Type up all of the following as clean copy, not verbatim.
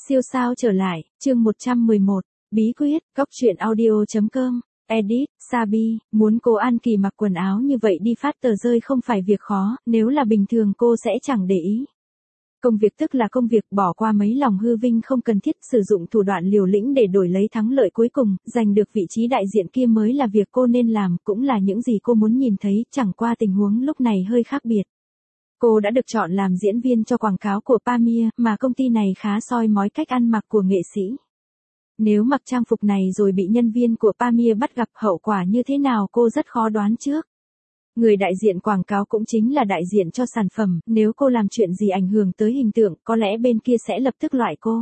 Siêu sao trở lại, chương 111, bí quyết, góc truyện audio.com, edit, Sabi, muốn cô An Kỳ mặc quần áo như vậy đi phát tờ rơi không phải việc khó, nếu là bình thường cô sẽ chẳng để ý. Công việc tức là công việc, bỏ qua mấy lòng hư vinh không cần thiết, sử dụng thủ đoạn liều lĩnh để đổi lấy thắng lợi cuối cùng, giành được vị trí đại diện kia mới là việc cô nên làm, cũng là những gì cô muốn nhìn thấy, chẳng qua tình huống lúc này hơi khác biệt. Cô đã được chọn làm diễn viên cho quảng cáo của Pamir, mà công ty này khá soi mói cách ăn mặc của nghệ sĩ. Nếu mặc trang phục này rồi bị nhân viên của Pamir bắt gặp, hậu quả như thế nào cô rất khó đoán trước. Người đại diện quảng cáo cũng chính là đại diện cho sản phẩm, nếu cô làm chuyện gì ảnh hưởng tới hình tượng, có lẽ bên kia sẽ lập tức loại cô.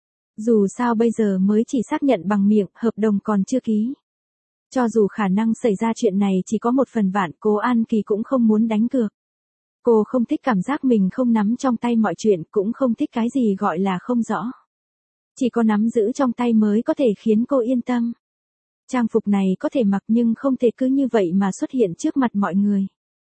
Dù sao bây giờ mới chỉ xác nhận bằng miệng, hợp đồng còn chưa ký. Cho dù khả năng xảy ra chuyện này chỉ có 1/1000, cô An Kỳ cũng không muốn đánh cược. Cô không thích cảm giác mình không nắm trong tay mọi chuyện, cũng không thích cái gì gọi là không rõ. Chỉ có nắm giữ trong tay mới có thể khiến cô yên tâm. Trang phục này có thể mặc nhưng không thể cứ như vậy mà xuất hiện trước mặt mọi người.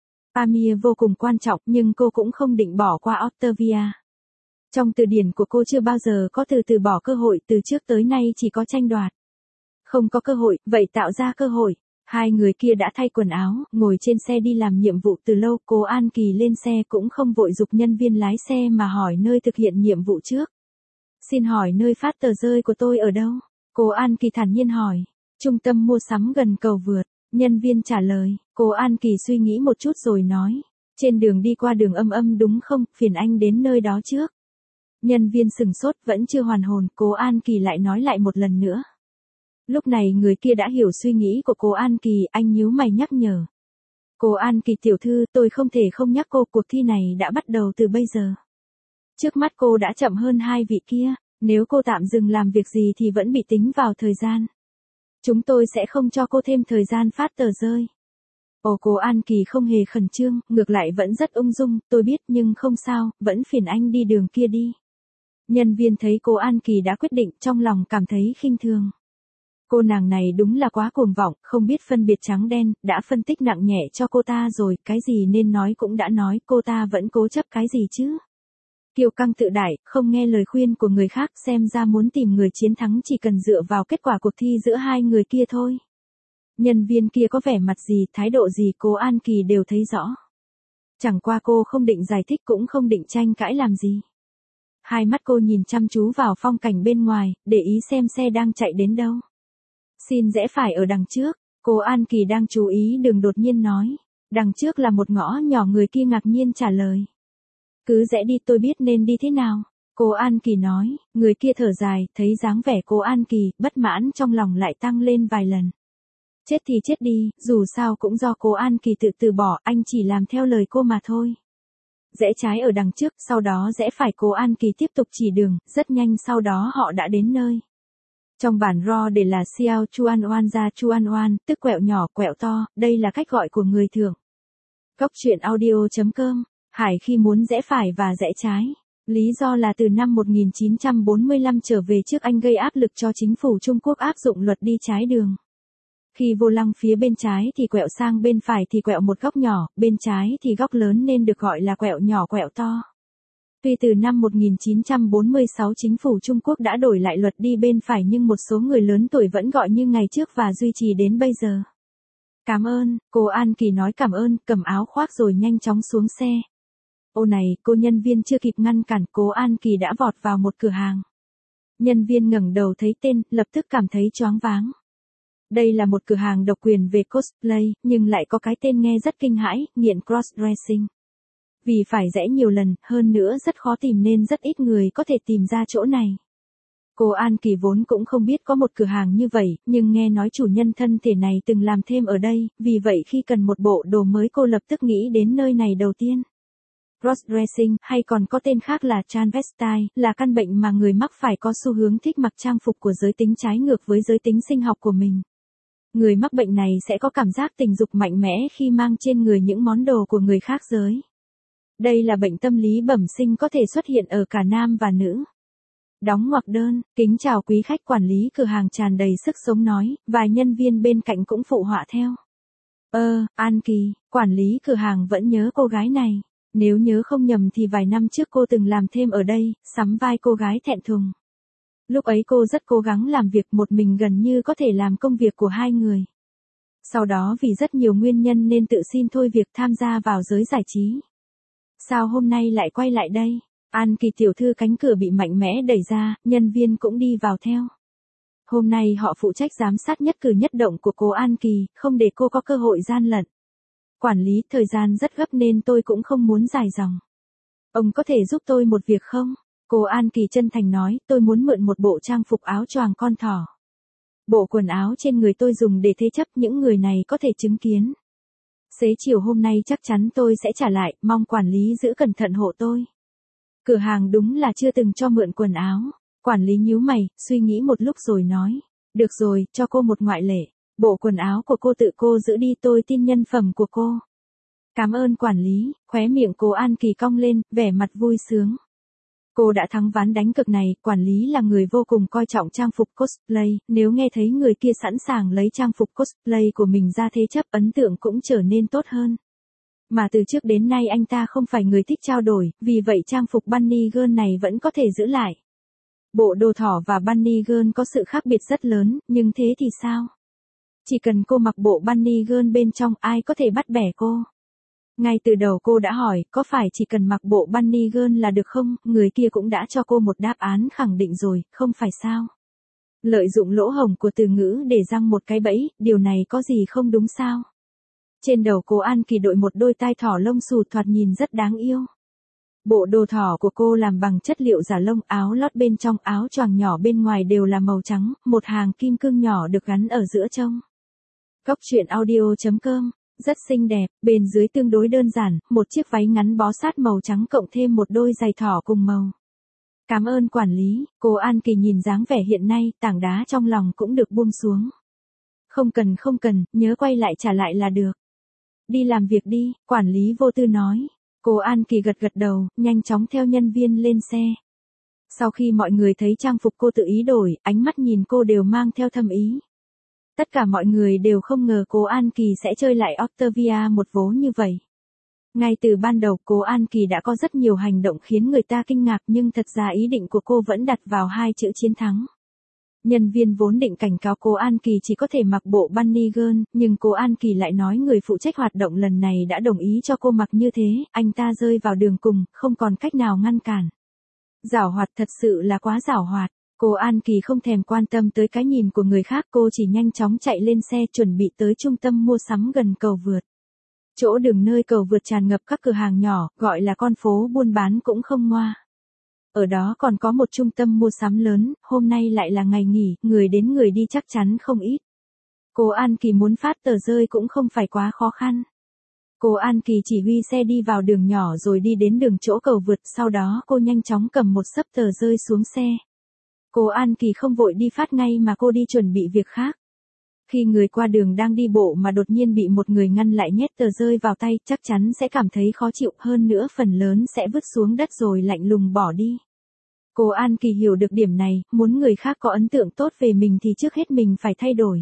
Pamir vô cùng quan trọng nhưng cô cũng không định bỏ qua Octavia. Trong từ điển của cô chưa bao giờ có từ bỏ cơ hội, từ trước tới nay chỉ có tranh đoạt. Không có cơ hội, vậy tạo ra cơ hội. Hai người kia đã thay quần áo, ngồi trên xe đi làm nhiệm vụ từ lâu, cô An Kỳ lên xe cũng không vội giục nhân viên lái xe mà hỏi nơi thực hiện nhiệm vụ trước. Xin hỏi nơi phát tờ rơi của tôi ở đâu? Cô An Kỳ thản nhiên hỏi. Trung tâm mua sắm gần cầu vượt, nhân viên trả lời. Cô An Kỳ suy nghĩ một chút rồi nói. Trên đường đi qua đường Âm đúng không, phiền anh đến nơi đó trước. Nhân viên sừng sốt vẫn chưa hoàn hồn, cô An Kỳ lại nói lại một lần nữa. Lúc này người kia đã hiểu suy nghĩ của cô An Kỳ, anh nhíu mày nhắc nhở. Cô An Kỳ tiểu thư, tôi không thể không nhắc cô, cuộc thi này đã bắt đầu từ bây giờ. Trước mắt cô đã chậm hơn hai vị kia, nếu cô tạm dừng làm việc gì thì vẫn bị tính vào thời gian. Chúng tôi sẽ không cho cô thêm thời gian phát tờ rơi. Ồ, cô An Kỳ không hề khẩn trương, ngược lại vẫn rất ung dung, tôi biết nhưng không sao, vẫn phiền anh đi đường kia đi. Nhân viên thấy cô An Kỳ đã quyết định, trong lòng cảm thấy khinh thường. Cô nàng này đúng là quá cuồng vọng, không biết phân biệt trắng đen, đã phân tích nặng nhẹ cho cô ta rồi, cái gì nên nói cũng đã nói, cô ta vẫn cố chấp cái gì chứ. Kiêu căng tự đại, không nghe lời khuyên của người khác, xem ra muốn tìm người chiến thắng chỉ cần dựa vào kết quả cuộc thi giữa hai người kia thôi. Nhân viên kia có vẻ mặt gì, thái độ gì cô An Kỳ đều thấy rõ. Chẳng qua cô không định giải thích cũng không định tranh cãi làm gì. Hai mắt cô nhìn chăm chú vào phong cảnh bên ngoài, để ý xem xe đang chạy đến đâu. Xin rẽ phải ở đằng trước, cô An Kỳ đang chú ý đường đột nhiên nói. Đằng trước là một ngõ nhỏ, người kia ngạc nhiên trả lời. Cứ rẽ đi, tôi biết nên đi thế nào. Cô An Kỳ nói, người kia thở dài, thấy dáng vẻ cô An Kỳ, bất mãn trong lòng lại tăng lên vài lần. Chết thì chết đi, dù sao cũng do cô An Kỳ tự từ bỏ, anh chỉ làm theo lời cô mà thôi. Rẽ trái ở đằng trước, sau đó rẽ phải, cô An Kỳ tiếp tục chỉ đường, rất nhanh sau đó họ đã đến nơi. Trong bản RAW để là Xiao Chuan Oan ra Chuan Oan, tức quẹo nhỏ quẹo to, đây là cách gọi của người thường. Góc truyện audio.com, Hải khi muốn rẽ phải và rẽ trái. Lý do là từ năm 1945 trở về trước anh gây áp lực cho chính phủ Trung Quốc áp dụng luật đi trái đường. Khi vô lăng phía bên trái thì quẹo sang bên phải thì quẹo một góc nhỏ, bên trái thì góc lớn nên được gọi là quẹo nhỏ quẹo to. Tuy từ năm 1946 chính phủ Trung Quốc đã đổi lại luật đi bên phải nhưng một số người lớn tuổi vẫn gọi như ngày trước và duy trì đến bây giờ. Cảm ơn, cô An Kỳ nói cảm ơn, cầm áo khoác rồi nhanh chóng xuống xe. Ô này, cô nhân viên chưa kịp ngăn cản, cô An Kỳ đã vọt vào một cửa hàng. Nhân viên ngẩng đầu thấy tên, lập tức cảm thấy choáng váng. Đây là một cửa hàng độc quyền về cosplay, nhưng lại có cái tên nghe rất kinh hãi, nghiện crossdressing. Vì phải rẽ nhiều lần, hơn nữa rất khó tìm nên rất ít người có thể tìm ra chỗ này. Cô An Kỳ vốn cũng không biết có một cửa hàng như vậy, nhưng nghe nói chủ nhân thân thể này từng làm thêm ở đây, vì vậy khi cần một bộ đồ mới cô lập tức nghĩ đến nơi này đầu tiên. Crossdressing, hay còn có tên khác là transvestite, là căn bệnh mà người mắc phải có xu hướng thích mặc trang phục của giới tính trái ngược với giới tính sinh học của mình. Người mắc bệnh này sẽ có cảm giác tình dục mạnh mẽ khi mang trên người những món đồ của người khác giới. Đây là bệnh tâm lý bẩm sinh có thể xuất hiện ở cả nam và nữ. Đóng ngoặc đơn, kính chào quý khách, quản lý cửa hàng tràn đầy sức sống nói, vài nhân viên bên cạnh cũng phụ họa theo. An Kỳ, quản lý cửa hàng vẫn nhớ cô gái này. Nếu nhớ không nhầm thì vài năm trước cô từng làm thêm ở đây, sắm vai cô gái thẹn thùng. Lúc ấy cô rất cố gắng làm việc một mình gần như có thể làm công việc của hai người. Sau đó vì rất nhiều nguyên nhân nên tự xin thôi việc tham gia vào giới giải trí. Sao hôm nay lại quay lại đây? An Kỳ tiểu thư cánh cửa bị mạnh mẽ đẩy ra, nhân viên cũng đi vào theo. Hôm nay họ phụ trách giám sát nhất cử nhất động của cô An Kỳ, không để cô có cơ hội gian lận. Quản lý, thời gian rất gấp nên tôi cũng không muốn dài dòng. Ông có thể giúp tôi một việc không? Cô An Kỳ chân thành nói, tôi muốn mượn một bộ trang phục áo choàng con thỏ. Bộ quần áo trên người tôi dùng để thế chấp, những người này có thể chứng kiến. Xế chiều hôm nay chắc chắn tôi sẽ trả lại, mong quản lý giữ cẩn thận hộ tôi. Cửa hàng đúng là chưa từng cho mượn quần áo. Quản lý nhíu mày, suy nghĩ một lúc rồi nói. Được rồi, cho cô một ngoại lệ. Bộ quần áo của cô tự cô giữ đi, tôi tin nhân phẩm của cô. Cảm ơn quản lý, khóe miệng cô An Kỳ cong lên, vẻ mặt vui sướng. Cô đã thắng ván đánh cược này, quản lý là người vô cùng coi trọng trang phục cosplay, nếu nghe thấy người kia sẵn sàng lấy trang phục cosplay của mình ra thế chấp, ấn tượng cũng trở nên tốt hơn. Mà từ trước đến nay anh ta không phải người thích trao đổi, vì vậy trang phục Bunny Girl này vẫn có thể giữ lại. Bộ đồ thỏ và Bunny Girl có sự khác biệt rất lớn, nhưng thế thì sao? Chỉ cần cô mặc bộ Bunny Girl bên trong, ai có thể bắt bẻ cô? Ngay từ đầu cô đã hỏi, có phải chỉ cần mặc bộ Bunny Girl là được không? Người kia cũng đã cho cô một đáp án khẳng định rồi, không phải sao? Lợi dụng lỗ hổng của từ ngữ để giăng một cái bẫy, điều này có gì không đúng sao? Trên đầu cô An Kỳ đội một đôi tai thỏ lông xù thoạt nhìn rất đáng yêu. Bộ đồ thỏ của cô làm bằng chất liệu giả lông, áo lót bên trong, áo choàng nhỏ bên ngoài đều là màu trắng, một hàng kim cương nhỏ được gắn ở giữa trông. Góc truyện audio.com, rất xinh đẹp, bên dưới tương đối đơn giản, một chiếc váy ngắn bó sát màu trắng cộng thêm một đôi giày thỏ cùng màu. Cảm ơn quản lý, cô An Kỳ nhìn dáng vẻ hiện nay, tảng đá trong lòng cũng được buông xuống. Không cần, nhớ quay lại trả lại là được. Đi làm việc đi, quản lý vô tư nói. Cô An Kỳ gật đầu, nhanh chóng theo nhân viên lên xe. Sau khi mọi người thấy trang phục cô tự ý đổi, ánh mắt nhìn cô đều mang theo thâm ý. Tất cả mọi người đều không ngờ cô An Kỳ sẽ chơi lại Octavia một vố như vậy. Ngay từ ban đầu cô An Kỳ đã có rất nhiều hành động khiến người ta kinh ngạc, nhưng thật ra ý định của cô vẫn đặt vào hai chữ chiến thắng. Nhân viên vốn định cảnh cáo cô An Kỳ chỉ có thể mặc bộ Bunny Girl, nhưng cô An Kỳ lại nói người phụ trách hoạt động lần này đã đồng ý cho cô mặc như thế, anh ta rơi vào đường cùng, không còn cách nào ngăn cản. Giảo hoạt, thật sự là quá giảo hoạt. Cô An Kỳ không thèm quan tâm tới cái nhìn của người khác, cô chỉ nhanh chóng chạy lên xe chuẩn bị tới trung tâm mua sắm gần cầu vượt. Chỗ đường nơi cầu vượt tràn ngập các cửa hàng nhỏ, gọi là con phố buôn bán cũng không ngoa. Ở đó còn có một trung tâm mua sắm lớn, hôm nay lại là ngày nghỉ, người đến người đi chắc chắn không ít. Cô An Kỳ muốn phát tờ rơi cũng không phải quá khó khăn. Cô An Kỳ chỉ huy xe đi vào đường nhỏ rồi đi đến đường chỗ cầu vượt, sau đó cô nhanh chóng cầm một xấp tờ rơi xuống xe. Cô An Kỳ không vội đi phát ngay mà cô đi chuẩn bị việc khác. Khi người qua đường đang đi bộ mà đột nhiên bị một người ngăn lại nhét tờ rơi vào tay, chắc chắn sẽ cảm thấy khó chịu, hơn nữa phần lớn sẽ vứt xuống đất rồi lạnh lùng bỏ đi. Cô An Kỳ hiểu được điểm này, muốn người khác có ấn tượng tốt về mình thì trước hết mình phải thay đổi.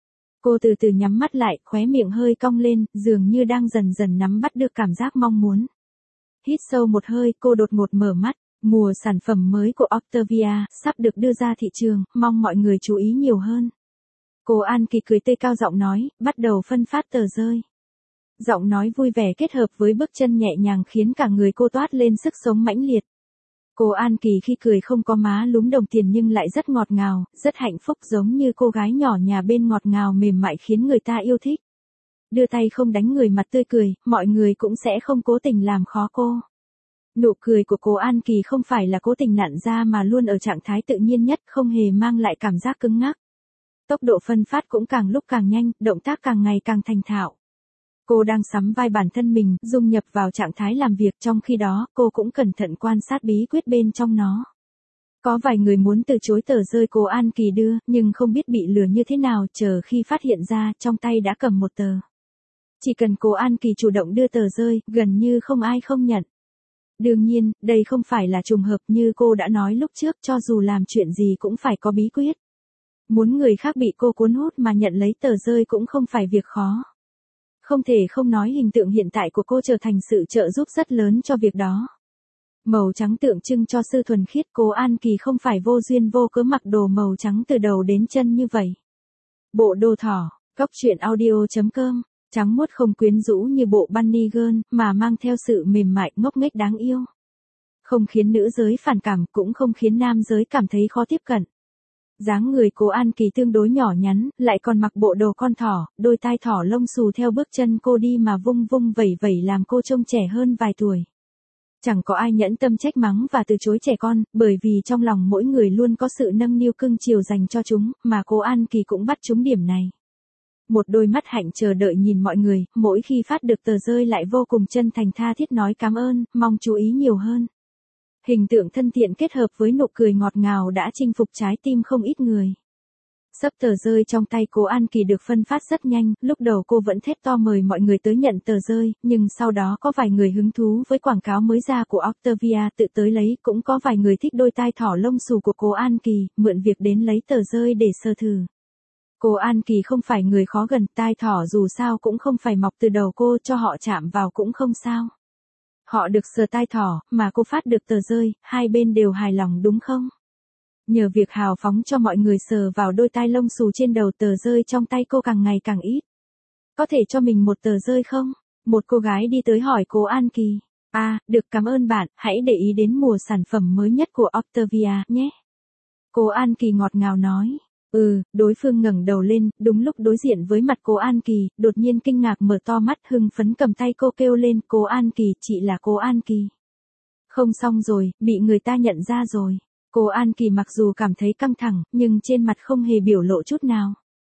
Cô từ từ nhắm mắt lại, khóe miệng hơi cong lên, dường như đang dần dần nắm bắt được cảm giác mong muốn. Hít sâu một hơi, cô đột ngột mở mắt. Mùa sản phẩm mới của Octavia sắp được đưa ra thị trường, mong mọi người chú ý nhiều hơn. Cô An Kỳ cười tươi cao giọng nói, bắt đầu phân phát tờ rơi. Giọng nói vui vẻ kết hợp với bước chân nhẹ nhàng khiến cả người cô toát lên sức sống mãnh liệt. Cô An Kỳ khi cười không có má lúm đồng tiền nhưng lại rất ngọt ngào, rất hạnh phúc, giống như cô gái nhỏ nhà bên ngọt ngào mềm mại khiến người ta yêu thích. Đưa tay không đánh người, mặt tươi cười, mọi người cũng sẽ không cố tình làm khó cô. Nụ cười của cô An Kỳ không phải là cố tình nặn ra mà luôn ở trạng thái tự nhiên nhất, không hề mang lại cảm giác cứng ngắc. Tốc độ phân phát cũng càng lúc càng nhanh, động tác càng ngày càng thành thạo. Cô đang sắm vai bản thân mình, dung nhập vào trạng thái làm việc, trong khi đó, cô cũng cẩn thận quan sát bí quyết bên trong nó. Có vài người muốn từ chối tờ rơi cô An Kỳ đưa, nhưng không biết bị lừa như thế nào, chờ khi phát hiện ra, trong tay đã cầm một tờ. Chỉ cần cô An Kỳ chủ động đưa tờ rơi, gần như không ai không nhận. Đương nhiên, đây không phải là trùng hợp, như cô đã nói lúc trước, cho dù làm chuyện gì cũng phải có bí quyết. Muốn người khác bị cô cuốn hút mà nhận lấy tờ rơi cũng không phải việc khó. Không thể không nói hình tượng hiện tại của cô trở thành sự trợ giúp rất lớn cho việc đó. Màu trắng tượng trưng cho sự thuần khiết, Cố An Kỳ không phải vô duyên vô cớ mặc đồ màu trắng từ đầu đến chân như vậy. Bộ đồ thỏ, Cóc truyện audio.com, trắng muốt không quyến rũ như bộ bunny girl, mà mang theo sự mềm mại ngốc nghếch đáng yêu. Không khiến nữ giới phản cảm, cũng không khiến nam giới cảm thấy khó tiếp cận. Dáng người Cố An Kỳ tương đối nhỏ nhắn, lại còn mặc bộ đồ con thỏ, đôi tai thỏ lông xù theo bước chân cô đi mà vung vung vẩy vẩy làm cô trông trẻ hơn vài tuổi. Chẳng có ai nhẫn tâm trách mắng và từ chối trẻ con, bởi vì trong lòng mỗi người luôn có sự nâng niu cưng chiều dành cho chúng, mà Cố An Kỳ cũng bắt chúng điểm này. Một đôi mắt hạnh chờ đợi nhìn mọi người, mỗi khi phát được tờ rơi lại vô cùng chân thành tha thiết nói cảm ơn, mong chú ý nhiều hơn. Hình tượng thân thiện kết hợp với nụ cười ngọt ngào đã chinh phục trái tim không ít người. Xấp tờ rơi trong tay Cố An Kỳ được phân phát rất nhanh, lúc đầu cô vẫn thét to mời mọi người tới nhận tờ rơi, nhưng sau đó có vài người hứng thú với quảng cáo mới ra của Octavia tự tới lấy, cũng có vài người thích đôi tai thỏ lông xù của Cố An Kỳ, mượn việc đến lấy tờ rơi để sờ thử. Cố An Kỳ không phải người khó gần, tai thỏ dù sao cũng không phải mọc từ đầu cô, cho họ chạm vào cũng không sao. Họ được sờ tai thỏ, mà cô phát được tờ rơi, hai bên đều hài lòng đúng không? Nhờ việc hào phóng cho mọi người sờ vào đôi tai lông xù trên đầu, tờ rơi trong tay cô càng ngày càng ít. Có thể cho mình một tờ rơi không? Một cô gái đi tới hỏi Cố An Kỳ. À, được, cảm ơn bạn, hãy để ý đến mùa sản phẩm mới nhất của Octavia nhé. Cố An Kỳ ngọt ngào nói. Đối phương ngẩng đầu lên, đúng lúc đối diện với mặt Cố An Kỳ, đột nhiên kinh ngạc mở to mắt hưng phấn cầm tay cô kêu lên, Cố An Kỳ, chị là Cố An Kỳ. Không xong rồi, bị người ta nhận ra rồi. Cố An Kỳ mặc dù cảm thấy căng thẳng, nhưng trên mặt không hề biểu lộ chút nào.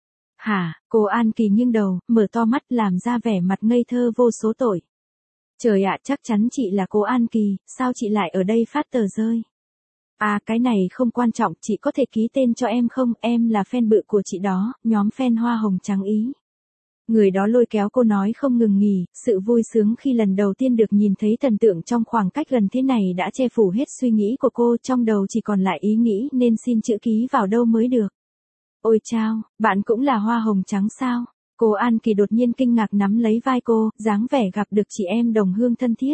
Hả? Cố An Kỳ nghiêng đầu, mở to mắt làm ra vẻ mặt ngây thơ vô số tội. Trời ạ, chắc chắn chị là Cố An Kỳ, sao chị lại ở đây phát tờ rơi? À, cái này không quan trọng, chị có thể ký tên cho em không, em là fan bự của chị đó, nhóm fan Hoa Hồng Trắng ý. Người đó lôi kéo cô nói không ngừng nghỉ, sự vui sướng khi lần đầu tiên được nhìn thấy thần tượng trong khoảng cách gần thế này đã che phủ hết suy nghĩ của cô, trong đầu chỉ còn lại ý nghĩ nên xin chữ ký vào đâu mới được. Ôi chao, bạn cũng là Hoa Hồng Trắng sao? Cố An Kỳ đột nhiên kinh ngạc nắm lấy vai cô, dáng vẻ gặp được chị em đồng hương thân thiết.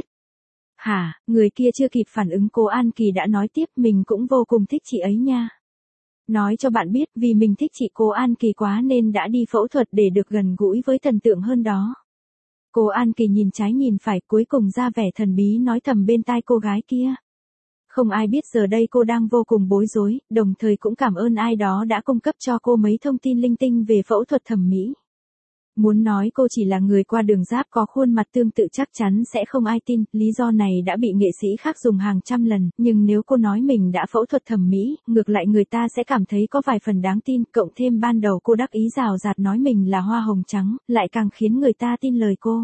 Hả, người kia chưa kịp phản ứng Cố An Kỳ đã nói tiếp, mình cũng vô cùng thích chị ấy nha. Nói cho bạn biết, vì mình thích chị Cố An Kỳ quá nên đã đi phẫu thuật để được gần gũi với thần tượng hơn đó. Cố An Kỳ nhìn trái nhìn phải, cuối cùng ra vẻ thần bí nói thầm bên tai cô gái kia. Không ai biết giờ đây cô đang vô cùng bối rối, đồng thời cũng cảm ơn ai đó đã cung cấp cho cô mấy thông tin linh tinh về phẫu thuật thẩm mỹ. Muốn nói cô chỉ là người qua đường giáp có khuôn mặt tương tự chắc chắn sẽ không ai tin, lý do này đã bị nghệ sĩ khác dùng hàng trăm lần, nhưng nếu cô nói mình đã phẫu thuật thẩm mỹ, ngược lại người ta sẽ cảm thấy có vài phần đáng tin, cộng thêm ban đầu cô đắc ý rào rạt nói mình là Hoa Hồng Trắng, lại càng khiến người ta tin lời cô.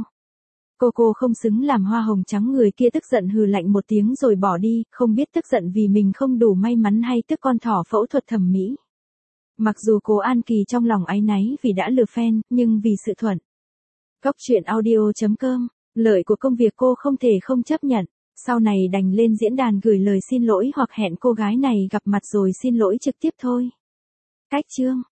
Cô không xứng làm Hoa Hồng Trắng, người kia tức giận hừ lạnh một tiếng rồi bỏ đi, không biết tức giận vì mình không đủ may mắn hay tức con thỏ phẫu thuật thẩm mỹ. Mặc dù Cố An Kỳ trong lòng áy náy vì đã lừa fan, nhưng vì sự thuận. Cóc truyện audio.com, lợi của công việc cô không thể không chấp nhận, sau này đành lên diễn đàn gửi lời xin lỗi hoặc hẹn cô gái này gặp mặt rồi xin lỗi trực tiếp thôi. Cách chương